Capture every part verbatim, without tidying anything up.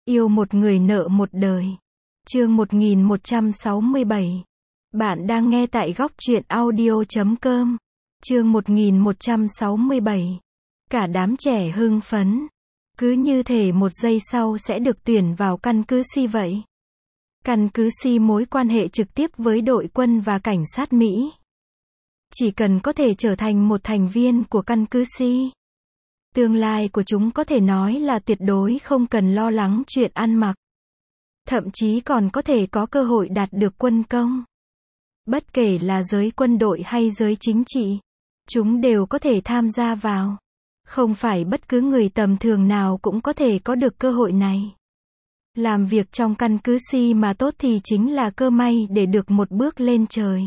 Yêu một người nợ một đời. Chương một nghìn một trăm sáu mươi bảy. Bạn đang nghe tại góc truyện audio chấm com. Chương một nghìn một trăm sáu mươi bảy. Cả đám trẻ hưng phấn. Cứ như thể một giây sau sẽ được tuyển vào căn cứ C vậy. Căn cứ C mối quan hệ trực tiếp với đội quân và cảnh sát Mỹ. Chỉ cần có thể trở thành một thành viên của căn cứ C, tương lai của chúng có thể nói là tuyệt đối không cần lo lắng chuyện ăn mặc. Thậm chí còn có thể có cơ hội đạt được quân công. Bất kể là giới quân đội hay giới chính trị, chúng đều có thể tham gia vào. Không phải bất cứ người tầm thường nào cũng có thể có được cơ hội này. Làm việc trong căn cứ C mà tốt thì chính là cơ may để được một bước lên trời.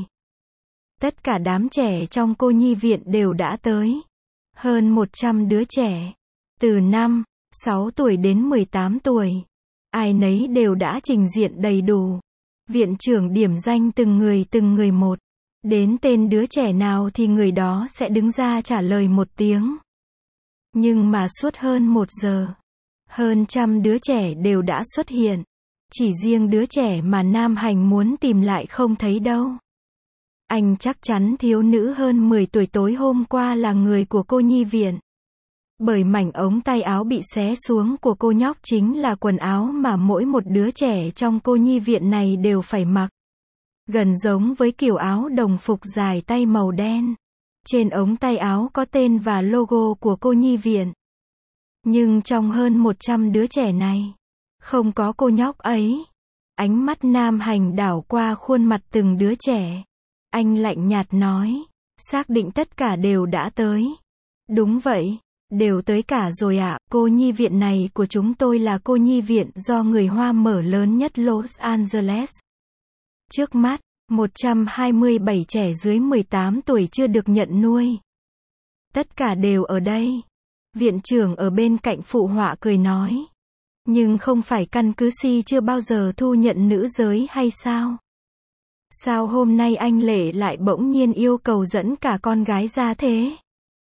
Tất cả đám trẻ trong cô nhi viện đều đã tới. Hơn một trăm đứa trẻ. Từ năm, sáu tuổi đến mười tám tuổi. Ai nấy đều đã trình diện đầy đủ. Viện trưởng điểm danh từng người từng người một. Đến tên đứa trẻ nào thì người đó sẽ đứng ra trả lời một tiếng. Nhưng mà suốt hơn một giờ, hơn trăm đứa trẻ đều đã xuất hiện. Chỉ riêng đứa trẻ mà Nam Hành muốn tìm lại không thấy đâu. Anh chắc chắn thiếu nữ hơn mười tuổi tối hôm qua là người của cô nhi viện. Bởi mảnh ống tay áo bị xé xuống của cô nhóc chính là quần áo mà mỗi một đứa trẻ trong cô nhi viện này đều phải mặc. Gần giống với kiểu áo đồng phục dài tay màu đen. Trên ống tay áo có tên và logo của cô nhi viện. Nhưng trong hơn một trăm đứa trẻ này, không có cô nhóc ấy. Ánh mắt Nam Hành đảo qua khuôn mặt từng đứa trẻ. Anh lạnh nhạt nói, xác định tất cả đều đã tới. Đúng vậy, đều tới cả rồi ạ. Cô nhi viện này của chúng tôi là cô nhi viện do người Hoa mở lớn nhất Los Angeles. Trước mắt, một trăm hai mươi bảy trẻ dưới mười tám tuổi chưa được nhận nuôi. Tất cả đều ở đây. Viện trưởng ở bên cạnh phụ họa cười nói. Nhưng không phải căn cứ C chưa bao giờ thu nhận nữ giới hay sao? Sao hôm nay anh Lệ lại bỗng nhiên yêu cầu dẫn cả con gái ra thế?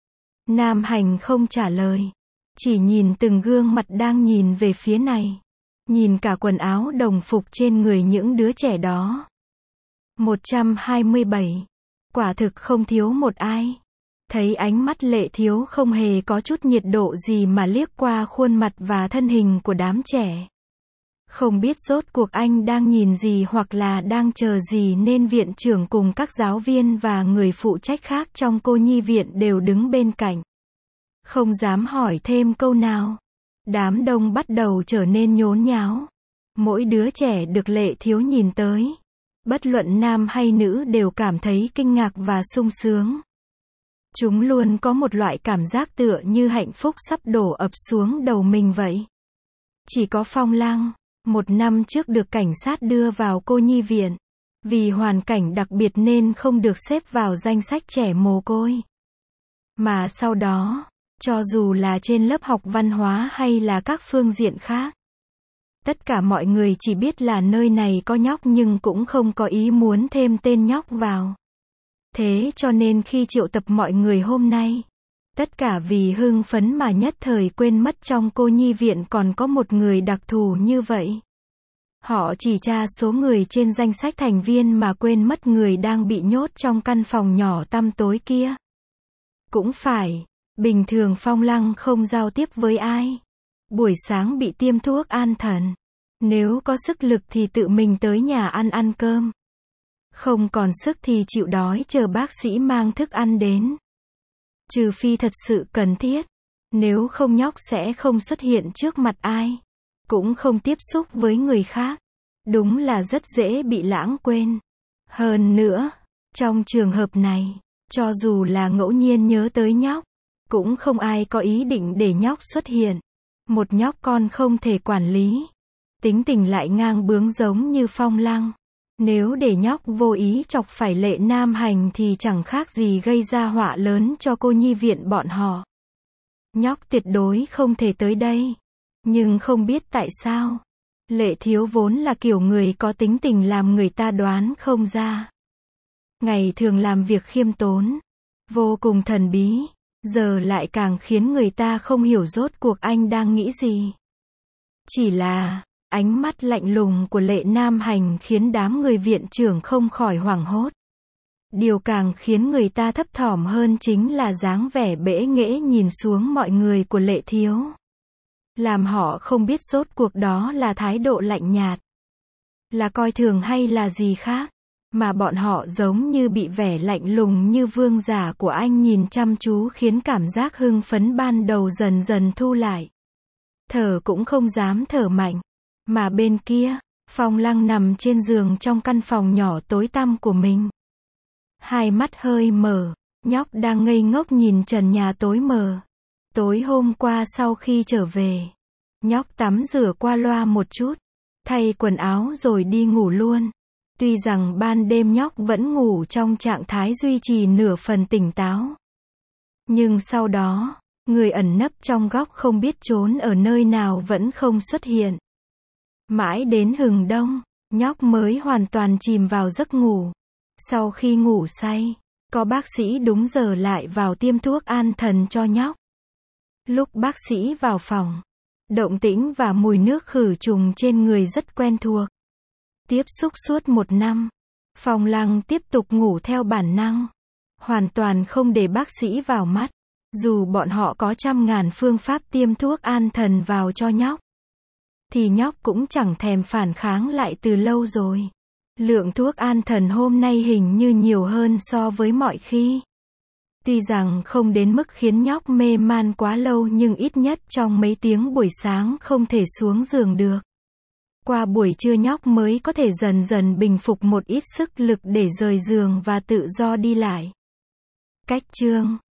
Nam Hành không trả lời. Chỉ nhìn từng gương mặt đang nhìn về phía này. Nhìn cả quần áo đồng phục trên người những đứa trẻ đó. một trăm hai mươi bảy. Quả thực không thiếu một ai. Thấy ánh mắt Lệ Thiếu không hề có chút nhiệt độ gì mà liếc qua khuôn mặt và thân hình của đám trẻ. Không biết rốt cuộc anh đang nhìn gì hoặc là đang chờ gì nên viện trưởng cùng các giáo viên và người phụ trách khác trong cô nhi viện đều đứng bên cạnh. Không dám hỏi thêm câu nào. Đám đông bắt đầu trở nên nhốn nháo. Mỗi đứa trẻ được Lệ Thiếu nhìn tới, bất luận nam hay nữ đều cảm thấy kinh ngạc và sung sướng. Chúng luôn có một loại cảm giác tựa như hạnh phúc sắp đổ ập xuống đầu mình vậy. Chỉ có Phong Lăng, một năm trước được cảnh sát đưa vào cô nhi viện. Vì hoàn cảnh đặc biệt nên không được xếp vào danh sách trẻ mồ côi. Mà sau đó, cho dù là trên lớp học văn hóa hay là các phương diện khác, tất cả mọi người chỉ biết là nơi này có nhóc nhưng cũng không có ý muốn thêm tên nhóc vào. Thế cho nên khi triệu tập mọi người hôm nay, tất cả vì hưng phấn mà nhất thời quên mất trong cô nhi viện còn có một người đặc thù như vậy. Họ chỉ tra số người trên danh sách thành viên mà quên mất người đang bị nhốt trong căn phòng nhỏ tăm tối kia. Cũng phải, bình thường Phong Lăng không giao tiếp với ai. Buổi sáng bị tiêm thuốc an thần. Nếu có sức lực thì tự mình tới nhà ăn ăn cơm. Không còn sức thì chịu đói chờ bác sĩ mang thức ăn đến. Trừ phi thật sự cần thiết. Nếu không nhóc sẽ không xuất hiện trước mặt ai. Cũng không tiếp xúc với người khác. Đúng là rất dễ bị lãng quên. Hơn nữa, trong trường hợp này, cho dù là ngẫu nhiên nhớ tới nhóc, cũng không ai có ý định để nhóc xuất hiện. Một nhóc con không thể quản lý. Tính tình lại ngang bướng giống như Phong Lăng. Nếu để nhóc vô ý chọc phải Lệ Nam Hành thì chẳng khác gì gây ra họa lớn cho cô nhi viện bọn họ. Nhóc tuyệt đối không thể tới đây. Nhưng không biết tại sao, Lệ Thiếu vốn là kiểu người có tính tình làm người ta đoán không ra. Ngày thường làm việc khiêm tốn, vô cùng thần bí, giờ lại càng khiến người ta không hiểu rốt cuộc anh đang nghĩ gì. Chỉ là, ánh mắt lạnh lùng của Lệ Nam Hành khiến đám người viện trưởng không khỏi hoảng hốt. Điều càng khiến người ta thấp thỏm hơn chính là dáng vẻ bẽ nghễ nhìn xuống mọi người của Lệ Thiếu. Làm họ không biết rốt cuộc đó là thái độ lạnh nhạt, là coi thường hay là gì khác, mà bọn họ giống như bị vẻ lạnh lùng như vương giả của anh nhìn chăm chú khiến cảm giác hưng phấn ban đầu dần dần thu lại. Thở cũng không dám thở mạnh. Mà bên kia, Phong Lăng nằm trên giường trong căn phòng nhỏ tối tăm của mình. Hai mắt hơi mở, nhóc đang ngây ngốc nhìn trần nhà tối mờ. Tối hôm qua sau khi trở về, nhóc tắm rửa qua loa một chút, thay quần áo rồi đi ngủ luôn. Tuy rằng ban đêm nhóc vẫn ngủ trong trạng thái duy trì nửa phần tỉnh táo. Nhưng sau đó, người ẩn nấp trong góc không biết trốn ở nơi nào vẫn không xuất hiện. Mãi đến hừng đông, nhóc mới hoàn toàn chìm vào giấc ngủ. Sau khi ngủ say, có bác sĩ đúng giờ lại vào tiêm thuốc an thần cho nhóc. Lúc bác sĩ vào phòng, động tĩnh và mùi nước khử trùng trên người rất quen thuộc. Tiếp xúc suốt một năm, Phong Lăng tiếp tục ngủ theo bản năng, hoàn toàn không để bác sĩ vào mắt, dù bọn họ có trăm ngàn phương pháp tiêm thuốc an thần vào cho nhóc, thì nhóc cũng chẳng thèm phản kháng lại từ lâu rồi. Lượng thuốc an thần hôm nay hình như nhiều hơn so với mọi khi. Tuy rằng không đến mức khiến nhóc mê man quá lâu nhưng ít nhất trong mấy tiếng buổi sáng không thể xuống giường được. Qua buổi trưa nhóc mới có thể dần dần bình phục một ít sức lực để rời giường và tự do đi lại. Cách chương